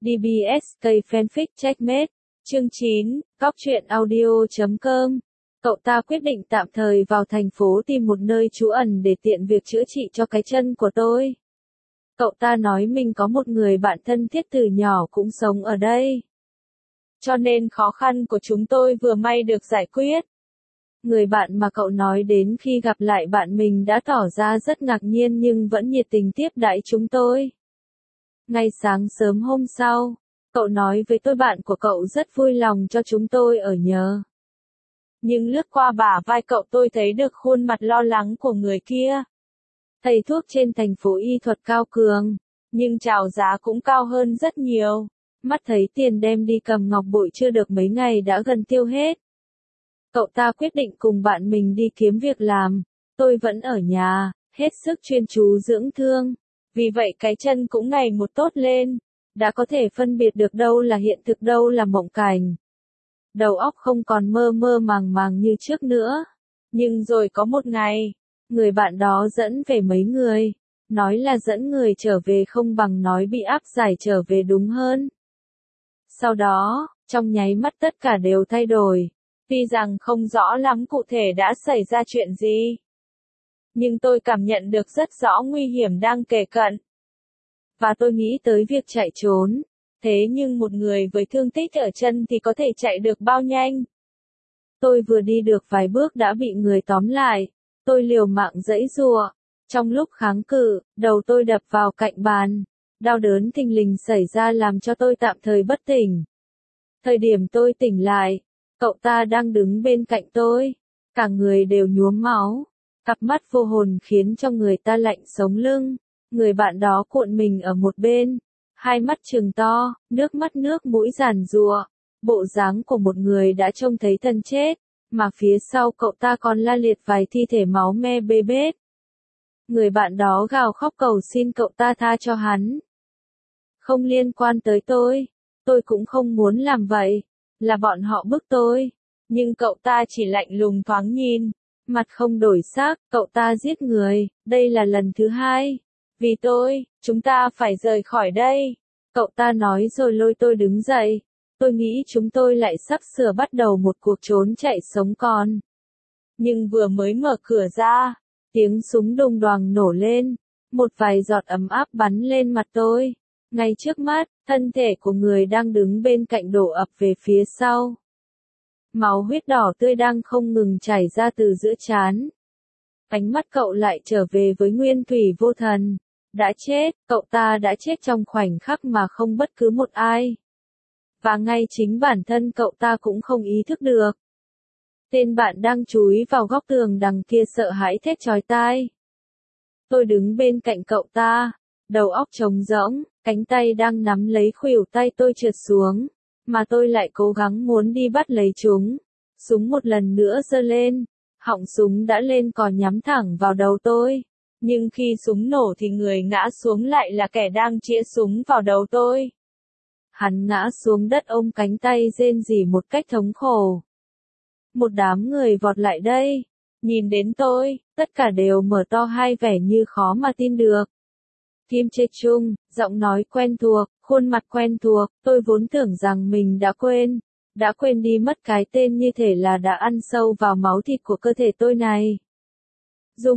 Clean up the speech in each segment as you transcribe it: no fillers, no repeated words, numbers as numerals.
DBSK Fanfic Checkmate. Chương 9, Góc truyện audio.com. Cậu ta quyết định tạm thời vào thành phố tìm một nơi trú ẩn để tiện việc chữa trị cho cái chân của tôi. Cậu ta nói mình có một người bạn thân thiết từ nhỏ cũng sống ở đây. Cho nên khó khăn của chúng tôi vừa may được giải quyết. Người bạn mà cậu nói đến khi gặp lại bạn mình đã tỏ ra rất ngạc nhiên nhưng vẫn nhiệt tình tiếp đãi chúng tôi. Ngay sáng sớm hôm sau, cậu nói với tôi bạn của cậu rất vui lòng cho chúng tôi ở nhờ. Nhưng lướt qua bả vai cậu tôi thấy được khuôn mặt lo lắng của người kia. Thầy thuốc trên thành phố y thuật cao cường, nhưng chào giá cũng cao hơn rất nhiều. Mắt thấy tiền đem đi cầm ngọc bội chưa được mấy ngày đã gần tiêu hết. Cậu ta quyết định cùng bạn mình đi kiếm việc làm. Tôi vẫn ở nhà, hết sức chuyên chú dưỡng thương. Vì vậy cái chân cũng ngày một tốt lên. Đã có thể phân biệt được đâu là hiện thực đâu là mộng cảnh. Đầu óc không còn mơ mơ màng màng như trước nữa. Nhưng rồi có một ngày, người bạn đó dẫn về mấy người. Nói là dẫn người trở về không bằng nói bị áp giải trở về đúng hơn. Sau đó, trong nháy mắt tất cả đều thay đổi. Tuy rằng không rõ lắm cụ thể đã xảy ra chuyện gì. Nhưng tôi cảm nhận được rất rõ nguy hiểm đang kề cận. Và tôi nghĩ tới việc chạy trốn. Thế nhưng một người với thương tích ở chân thì có thể chạy được bao nhanh. Tôi vừa đi được vài bước đã bị người tóm lại. Tôi liều mạng giãy giụa. Trong lúc kháng cự, đầu tôi đập vào cạnh bàn. Đau đớn thình lình xảy ra làm cho tôi tạm thời bất tỉnh. Thời điểm tôi tỉnh lại, cậu ta đang đứng bên cạnh tôi. Cả người đều nhuốm máu. Cặp mắt vô hồn khiến cho người ta lạnh sống lưng. Người bạn đó cuộn mình ở một bên. Hai mắt trừng to, nước mắt nước mũi giàn giụa. Bộ dáng của một người đã trông thấy thân chết. Mà phía sau cậu ta còn la liệt vài thi thể máu me bê bết. Người bạn đó gào khóc cầu xin cậu ta tha cho hắn. Không liên quan tới tôi cũng không muốn làm vậy, là bọn họ bức tôi. Nhưng cậu ta chỉ lạnh lùng thoáng nhìn, mặt không đổi sắc, cậu ta giết người, đây là lần thứ hai. Vì tôi, chúng ta phải rời khỏi đây. Cậu ta nói rồi lôi tôi đứng dậy. Tôi nghĩ chúng tôi lại sắp sửa bắt đầu một cuộc trốn chạy sống còn. Nhưng vừa mới mở cửa ra, tiếng súng đùng đoàng nổ lên, một vài giọt ấm áp bắn lên mặt tôi. Ngay trước mắt, thân thể của người đang đứng bên cạnh đổ ập về phía sau. Máu huyết đỏ tươi đang không ngừng chảy ra từ giữa trán. Ánh mắt cậu lại trở về với nguyên thủy vô thần. Đã chết, cậu ta đã chết trong khoảnh khắc mà không bất cứ một ai. Và ngay chính bản thân cậu ta cũng không ý thức được. Tên bạn đang chúi vào góc tường đằng kia sợ hãi thét chói tai. Tôi đứng bên cạnh cậu ta, đầu óc trống rỗng, cánh tay đang nắm lấy khuỷu tay tôi trượt xuống, mà tôi lại cố gắng muốn đi bắt lấy chúng. Súng một lần nữa giơ lên, họng súng đã lên cò nhắm thẳng vào đầu tôi. Nhưng khi súng nổ thì người ngã xuống lại là kẻ đang chĩa súng vào đầu tôi. Hắn ngã xuống đất ôm cánh tay rên rỉ một cách thống khổ. Một đám người vọt lại đây. Nhìn đến tôi, tất cả đều mở to hai vẻ như khó mà tin được. Kim Chê Chung, giọng nói quen thuộc, khuôn mặt quen thuộc, tôi vốn tưởng rằng mình đã quên đi mất cái tên như thể là đã ăn sâu vào máu thịt của cơ thể tôi này. Dung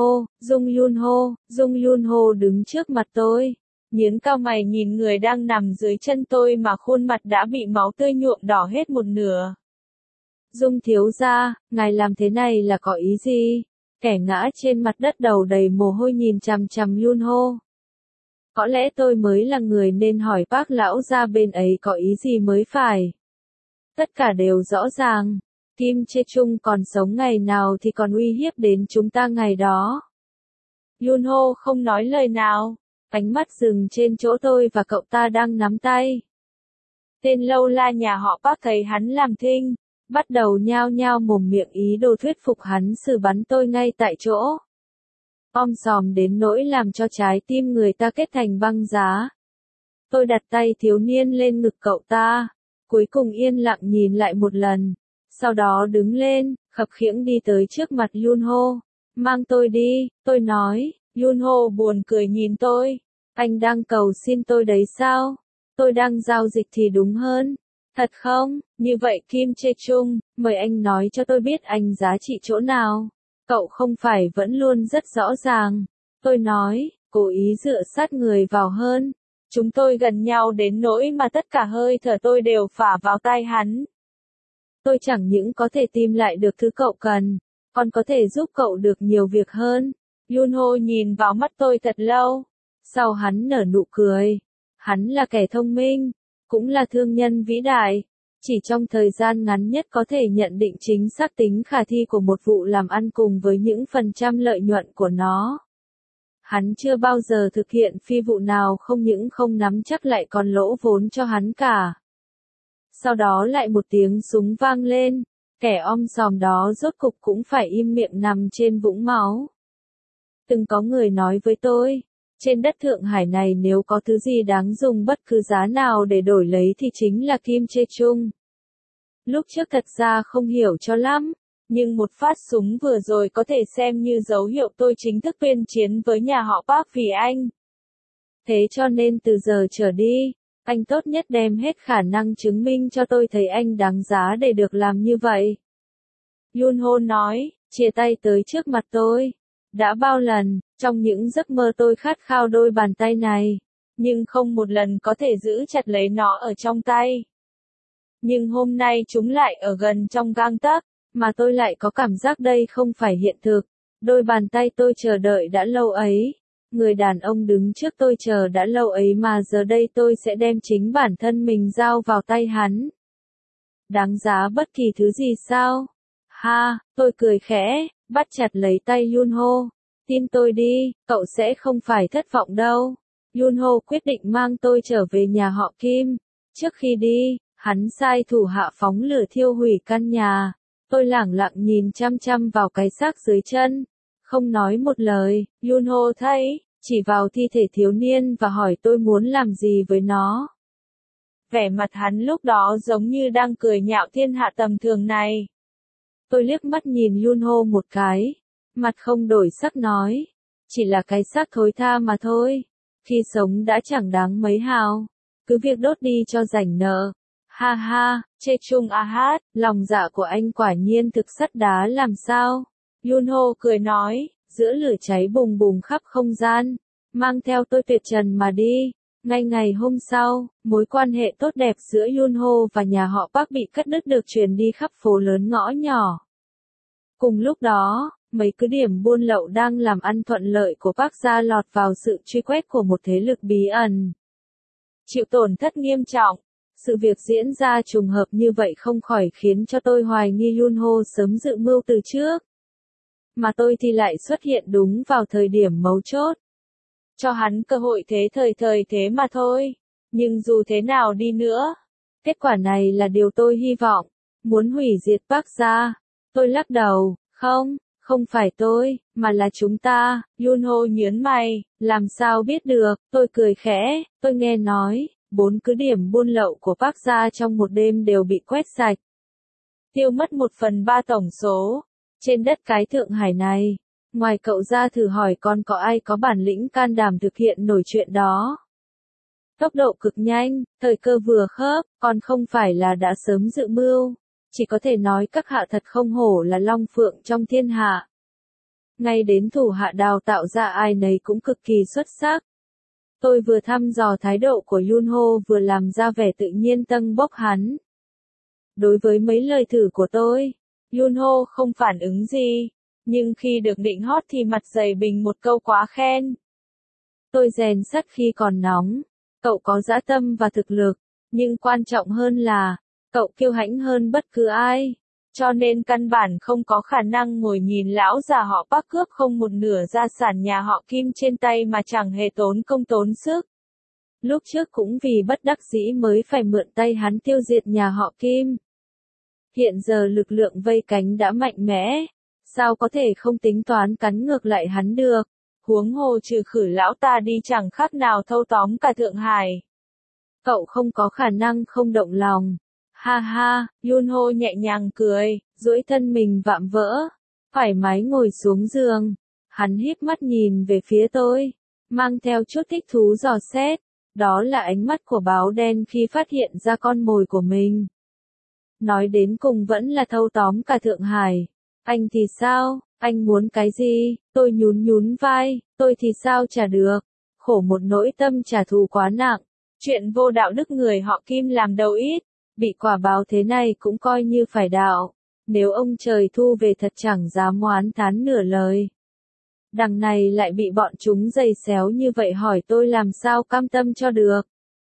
Yun Ho đứng trước mặt tôi, nhướng cao mày nhìn người đang nằm dưới chân tôi mà khuôn mặt đã bị máu tươi nhuộm đỏ hết một nửa. Dung thiếu gia, ngài làm thế này là có ý gì? Kẻ ngã trên mặt đất đầu đầy mồ hôi nhìn chằm chằm Yun Ho. Có lẽ tôi mới là người nên hỏi bác lão gia bên ấy có ý gì mới phải. Tất cả đều rõ ràng. Kim Chê Chung còn sống ngày nào thì còn uy hiếp đến chúng ta ngày đó. Yun Ho không nói lời nào, ánh mắt dừng trên chỗ tôi và cậu ta đang nắm tay. Tên lâu la nhà họ bác thấy hắn làm thinh, bắt đầu nhao nhao mồm miệng ý đồ thuyết phục hắn xử bắn tôi ngay tại chỗ. Om sòm đến nỗi làm cho trái tim người ta kết thành băng giá. Tôi đặt tay thiếu niên lên ngực cậu ta, cuối cùng yên lặng nhìn lại một lần. Sau đó đứng lên, khập khiễng đi tới trước mặt Yun Ho. Mang tôi đi, tôi nói. Yun Ho buồn cười nhìn tôi. Anh đang cầu xin tôi đấy sao? Tôi đang giao dịch thì đúng hơn. Thật không? Như vậy Kim Jae-chung, mời anh nói cho tôi biết anh giá trị chỗ nào. Cậu không phải vẫn luôn rất rõ ràng. Tôi nói, cố ý dựa sát người vào hơn. Chúng tôi gần nhau đến nỗi mà tất cả hơi thở tôi đều phả vào tai hắn. Tôi chẳng những có thể tìm lại được thứ cậu cần, còn có thể giúp cậu được nhiều việc hơn. Yunho nhìn vào mắt tôi thật lâu. Sau hắn nở nụ cười. Hắn là kẻ thông minh, cũng là thương nhân vĩ đại. Chỉ trong thời gian ngắn nhất có thể nhận định chính xác tính khả thi của một vụ làm ăn cùng với những phần trăm lợi nhuận của nó. Hắn chưa bao giờ thực hiện phi vụ nào không những không nắm chắc lại còn lỗ vốn cho hắn cả. Sau đó lại một tiếng súng vang lên, kẻ om sòm đó rốt cục cũng phải im miệng nằm trên vũng máu. Từng có người nói với tôi, trên đất Thượng Hải này nếu có thứ gì đáng dùng bất cứ giá nào để đổi lấy thì chính là Kim Jae-chung. Lúc trước thật ra không hiểu cho lắm, nhưng một phát súng vừa rồi có thể xem như dấu hiệu tôi chính thức tuyên chiến với nhà họ Park vì anh. Thế cho nên từ giờ trở đi, anh tốt nhất đem hết khả năng chứng minh cho tôi thấy anh đáng giá để được làm như vậy. Yunho nói, chia tay tới trước mặt tôi. Đã bao lần, trong những giấc mơ tôi khát khao đôi bàn tay này, nhưng không một lần có thể giữ chặt lấy nó ở trong tay. Nhưng hôm nay chúng lại ở gần trong gang tấc, mà tôi lại có cảm giác đây không phải hiện thực. Đôi bàn tay tôi chờ đợi đã lâu ấy. Người đàn ông đứng trước tôi chờ đã lâu ấy mà giờ đây tôi sẽ đem chính bản thân mình giao vào tay hắn. Đáng giá bất kỳ thứ gì sao? Ha, tôi cười khẽ, bắt chặt lấy tay Yunho. Tin tôi đi, cậu sẽ không phải thất vọng đâu. Yunho quyết định mang tôi trở về nhà họ Kim. Trước khi đi, hắn sai thủ hạ phóng lửa thiêu hủy căn nhà. Tôi lẳng lặng nhìn chăm chăm vào cái xác dưới chân. Không nói một lời, Yunho thấy, chỉ vào thi thể thiếu niên và hỏi tôi muốn làm gì với nó. Vẻ mặt hắn lúc đó giống như đang cười nhạo thiên hạ tầm thường này. Tôi liếc mắt nhìn Yunho một cái, mặt không đổi sắc nói, chỉ là cái xác thối tha mà thôi, khi sống đã chẳng đáng mấy hào, cứ việc đốt đi cho rảnh nợ. Ha ha, Jae-chung a hát, lòng dạ của anh quả nhiên thực sắt đá làm sao? Yunho cười nói, giữa lửa cháy bùng bùng khắp không gian, mang theo tôi tuyệt trần mà đi. Ngay ngày hôm sau, mối quan hệ tốt đẹp giữa Yunho và nhà họ Park bị cắt đứt được truyền đi khắp phố lớn ngõ nhỏ. Cùng lúc đó, mấy cứ điểm buôn lậu đang làm ăn thuận lợi của Park gia lọt vào sự truy quét của một thế lực bí ẩn. Chịu tổn thất nghiêm trọng. Sự việc diễn ra trùng hợp như vậy không khỏi khiến cho tôi hoài nghi Yunho sớm dự mưu từ trước. Mà tôi thì lại xuất hiện đúng vào thời điểm mấu chốt. Cho hắn cơ hội thời thế mà thôi. Nhưng dù thế nào đi nữa, kết quả này là điều tôi hy vọng. Muốn hủy diệt Park gia. Tôi lắc đầu, không phải tôi, mà là chúng ta. Yunho nhớn mày, làm sao biết được, tôi cười khẽ, tôi nghe nói, 4 cứ điểm buôn lậu của Park gia trong một đêm đều bị quét sạch. Tiêu mất 1/3 tổng số. Trên đất cái Thượng Hải này, ngoài cậu ra thử hỏi còn có ai có bản lĩnh can đảm thực hiện nổi chuyện đó. Tốc độ cực nhanh, thời cơ vừa khớp, còn không phải là đã sớm dự mưu. Chỉ có thể nói các hạ thật không hổ là long phượng trong thiên hạ. Ngay đến thủ hạ đào tạo ra ai nấy cũng cực kỳ xuất sắc. Tôi vừa thăm dò thái độ của Yunho vừa làm ra vẻ tự nhiên tâng bốc hắn. Đối với mấy lời thử của tôi, Yunho không phản ứng gì, nhưng khi được định hót thì mặt dày bình một câu quá khen. Tôi rèn sắt khi còn nóng, cậu có dã tâm và thực lực, nhưng quan trọng hơn là, cậu kiêu hãnh hơn bất cứ ai, cho nên căn bản không có khả năng ngồi nhìn lão già họ Park cướp không một nửa gia sản nhà họ Kim trên tay mà chẳng hề tốn công tốn sức. Lúc trước cũng vì bất đắc dĩ mới phải mượn tay hắn tiêu diệt nhà họ Kim. Hiện giờ lực lượng vây cánh đã mạnh mẽ, sao có thể không tính toán cắn ngược lại hắn được, huống hồ trừ khử lão ta đi chẳng khác nào thâu tóm cả Thượng Hải. Cậu không có khả năng không động lòng. Ha ha, Yunho nhẹ nhàng cười, duỗi thân mình vạm vỡ, thoải mái ngồi xuống giường. Hắn híp mắt nhìn về phía tôi, mang theo chút thích thú dò xét. Đó là ánh mắt của báo đen khi phát hiện ra con mồi của mình. Nói đến cùng vẫn là thâu tóm cả Thượng Hải. Anh thì sao, anh muốn cái gì? Tôi nhún nhún vai, tôi thì sao trả được. Khổ một nỗi tâm trả thù quá nặng. Chuyện vô đạo đức người họ Kim làm đâu ít. Bị quả báo thế này cũng coi như phải đạo. Nếu ông trời thu về thật chẳng dám oán thán nửa lời. Đằng này lại bị bọn chúng giày xéo như vậy, hỏi tôi làm sao cam tâm cho được.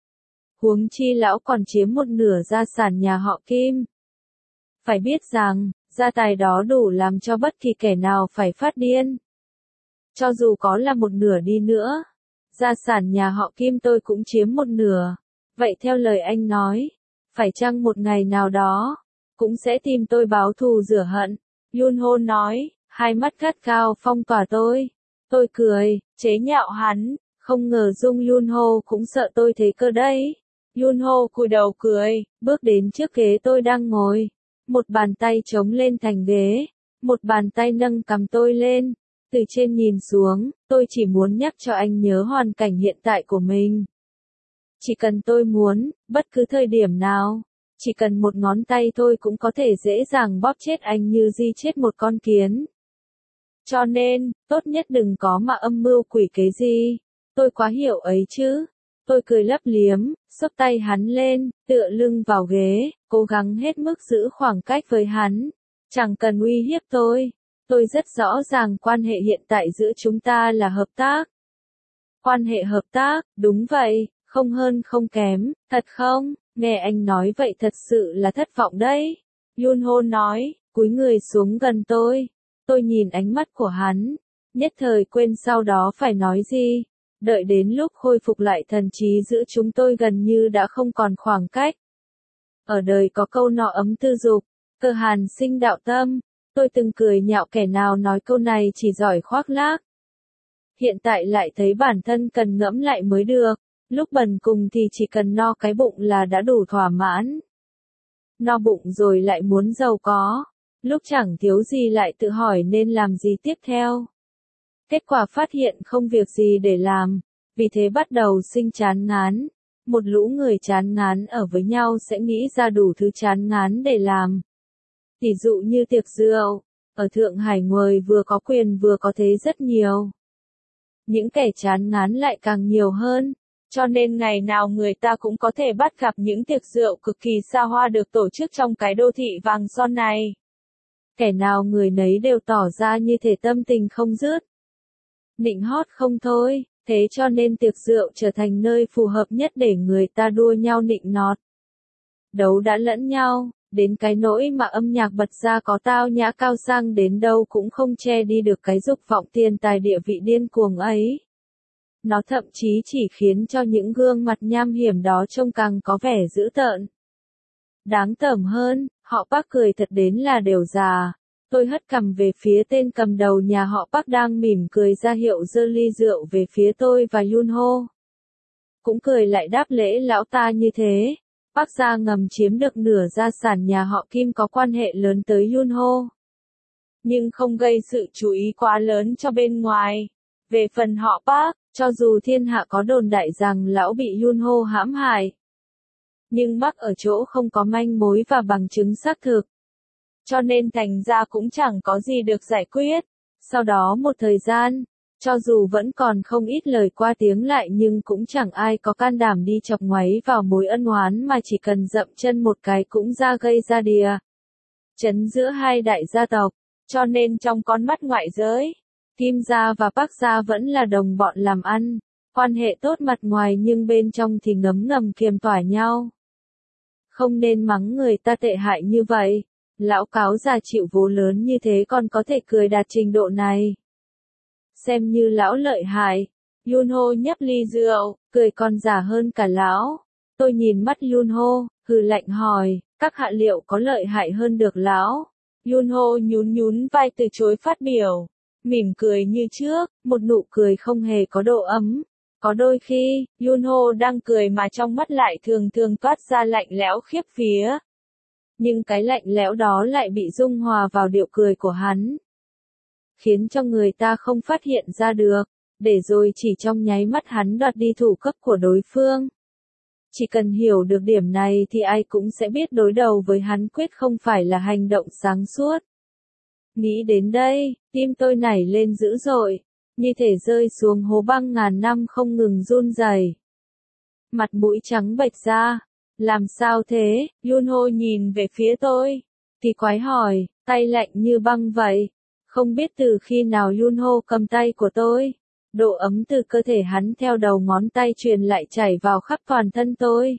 Huống chi lão còn chiếm một nửa gia sản nhà họ Kim. Phải biết rằng, gia tài đó đủ làm cho bất kỳ kẻ nào phải phát điên. Cho dù có là một nửa đi nữa, gia sản nhà họ Kim tôi cũng chiếm một nửa. Vậy theo lời anh nói, phải chăng một ngày nào đó, cũng sẽ tìm tôi báo thù rửa hận. Yunho nói, hai mắt gắt gao phong tỏa tôi. Tôi cười, chế nhạo hắn, không ngờ Dung Yunho cũng sợ tôi thế cơ đấy. Yunho cúi đầu cười, bước đến trước ghế tôi đang ngồi. Một bàn tay chống lên thành ghế, một bàn tay nâng cằm tôi lên. Từ trên nhìn xuống, tôi chỉ muốn nhắc cho anh nhớ hoàn cảnh hiện tại của mình. Chỉ cần tôi muốn, bất cứ thời điểm nào, chỉ cần một ngón tay thôi cũng có thể dễ dàng bóp chết anh như di chết một con kiến. Cho nên, tốt nhất đừng có mà âm mưu quỷ kế gì. Tôi quá hiểu ấy chứ. Tôi cười lấp liếm, xốc tay hắn lên, tựa lưng vào ghế, cố gắng hết mức giữ khoảng cách với hắn. Chẳng cần uy hiếp tôi. Tôi rất rõ ràng quan hệ hiện tại giữa chúng ta là hợp tác. Quan hệ hợp tác, đúng vậy, không hơn không kém, thật không? Nghe anh nói vậy thật sự là thất vọng đấy. Yunho nói, cúi người xuống gần tôi. Tôi nhìn ánh mắt của hắn, nhất thời quên sau đó phải nói gì. Đợi đến lúc khôi phục lại thần trí giữa chúng tôi gần như đã không còn khoảng cách. Ở đời có câu nọ ấm tư dục, cơ hàn sinh đạo tâm. Tôi từng cười nhạo kẻ nào nói câu này chỉ giỏi khoác lác. Hiện tại lại thấy bản thân cần ngẫm lại mới được. Lúc bần cùng thì chỉ cần no cái bụng là đã đủ thỏa mãn. No bụng rồi lại muốn giàu có. Lúc chẳng thiếu gì lại tự hỏi nên làm gì tiếp theo. Kết quả phát hiện không việc gì để làm. Vì thế bắt đầu sinh chán ngán. Một lũ người chán ngán ở với nhau sẽ nghĩ ra đủ thứ chán ngán để làm. Tỷ dụ như tiệc rượu. Ở Thượng Hải người vừa có quyền vừa có thế rất nhiều. Những kẻ chán ngán lại càng nhiều hơn. Cho nên ngày nào người ta cũng có thể bắt gặp những tiệc rượu cực kỳ xa hoa được tổ chức trong cái đô thị vàng son này. Kẻ nào người nấy đều tỏ ra như thể tâm tình không dứt. Nịnh hót không thôi, thế cho nên tiệc rượu trở thành nơi phù hợp nhất để người ta đua nhau nịnh nọt. Đấu đã lẫn nhau, đến cái nỗi mà âm nhạc bật ra có tao nhã cao sang đến đâu cũng không che đi được cái dục vọng tiền tài địa vị điên cuồng ấy. Nó thậm chí chỉ khiến cho những gương mặt nham hiểm đó trông càng có vẻ dữ tợn. Đáng tởm hơn, họ Park cười thật đến là đều già. Tôi hất cằm về phía tên cầm đầu nhà họ Park đang mỉm cười ra hiệu giơ ly rượu về phía tôi và Yunho. Cũng cười lại đáp lễ lão ta như thế. Park gia ngầm chiếm được nửa gia sản nhà họ Kim có quan hệ lớn tới Yunho. Nhưng không gây sự chú ý quá lớn cho bên ngoài. Về phần họ Park, cho dù thiên hạ có đồn đại rằng lão bị Yunho hãm hại, nhưng mắc ở chỗ không có manh mối và bằng chứng xác thực. Cho nên thành ra cũng chẳng có gì được giải quyết. Sau đó một thời gian, cho dù vẫn còn không ít lời qua tiếng lại nhưng cũng chẳng ai có can đảm đi chọc ngoáy vào mối ân oán mà chỉ cần dậm chân một cái cũng ra gây ra đìa. Chấn giữa hai đại gia tộc, cho nên trong con mắt ngoại giới, Kim gia và Park gia vẫn là đồng bọn làm ăn, quan hệ tốt mặt ngoài nhưng bên trong thì ngấm ngầm kiềm tỏa nhau. Không nên mắng người ta tệ hại như vậy, lão cáo già chịu vố lớn như thế còn có thể cười đạt trình độ này. Xem như lão lợi hại. Yunho nhấp ly rượu, cười còn giả hơn cả lão. Tôi nhìn mắt Yunho, hừ lạnh hỏi, các hạ liệu có lợi hại hơn được lão? Yunho nhún nhún vai từ chối phát biểu. Mỉm cười như trước, một nụ cười không hề có độ ấm. Có đôi khi, Yunho đang cười mà trong mắt lại thường thường toát ra lạnh lẽo khiếp vía. Nhưng cái lạnh lẽo đó lại bị dung hòa vào điệu cười của hắn, khiến cho người ta không phát hiện ra được. để rồi chỉ trong nháy mắt hắn đoạt đi thủ cấp của đối phương. Chỉ cần hiểu được điểm này thì ai cũng sẽ biết đối đầu với hắn quyết không phải là hành động sáng suốt. Nghĩ đến đây, tim tôi nảy lên dữ dội, như thể rơi xuống hố băng ngàn năm không ngừng run rẩy. Mặt mũi trắng bệch ra, làm sao thế? Yunho nhìn về phía tôi, kỳ quái hỏi, tay lạnh như băng vậy. Không biết từ khi nào Yunho cầm tay của tôi, độ ấm từ cơ thể hắn theo đầu ngón tay truyền lại chảy vào khắp toàn thân tôi.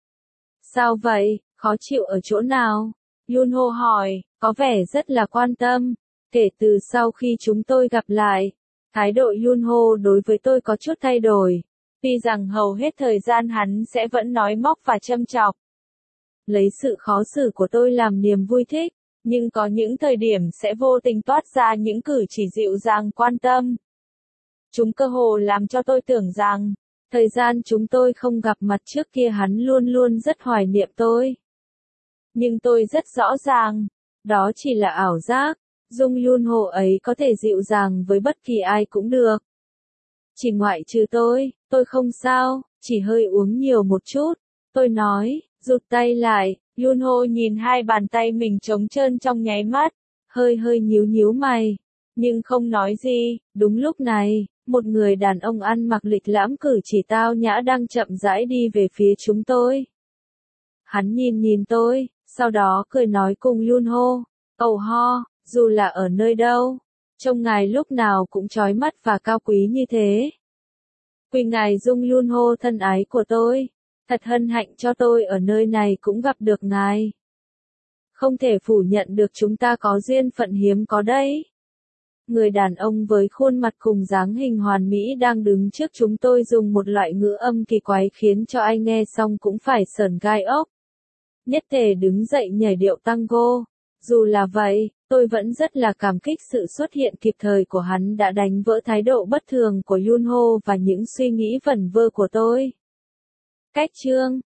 Sao vậy, khó chịu ở chỗ nào? Yunho hỏi, có vẻ rất là quan tâm. Kể từ sau khi chúng tôi gặp lại, thái độ Yunho đối với tôi có chút thay đổi. Tuy rằng hầu hết thời gian hắn sẽ vẫn nói móc và châm chọc, lấy sự khó xử của tôi làm niềm vui thích, nhưng có những thời điểm sẽ vô tình toát ra những cử chỉ dịu dàng quan tâm. Chúng cơ hồ làm cho tôi tưởng rằng, thời gian chúng tôi không gặp mặt trước kia hắn luôn luôn rất hoài niệm tôi. Nhưng tôi rất rõ ràng, đó chỉ là ảo giác, Dung Yunho ấy có thể dịu dàng với bất kỳ ai cũng được. Chỉ ngoại trừ tôi không sao, chỉ hơi uống nhiều một chút. Tôi nói, rụt tay lại, Yunho nhìn hai bàn tay mình trống trơn trong nháy mắt, hơi nhíu nhíu mày, nhưng không nói gì. Đúng lúc này, một người đàn ông ăn mặc lịch lãm cử chỉ tao nhã đang chậm rãi đi về phía chúng tôi. Hắn nhìn tôi, sau đó cười nói cùng Yunho, "Ầu ho, dù là ở nơi đâu, trông ngài lúc nào cũng chói mắt và cao quý như thế." Quy ngài Dung Yunho thân ái của tôi, thật hân hạnh cho tôi ở nơi này cũng gặp được ngài. Không thể phủ nhận được chúng ta có duyên phận hiếm có đấy. Người đàn ông với khuôn mặt cùng dáng hình hoàn mỹ đang đứng trước chúng tôi dùng một loại ngữ âm kỳ quái khiến cho ai nghe xong cũng phải sởn gai ốc. Nhất thể đứng dậy nhảy điệu tango. Dù là vậy, tôi vẫn rất là cảm kích sự xuất hiện kịp thời của hắn đã đánh vỡ thái độ bất thường của Yunho và những suy nghĩ vẩn vơ của tôi. Cách chương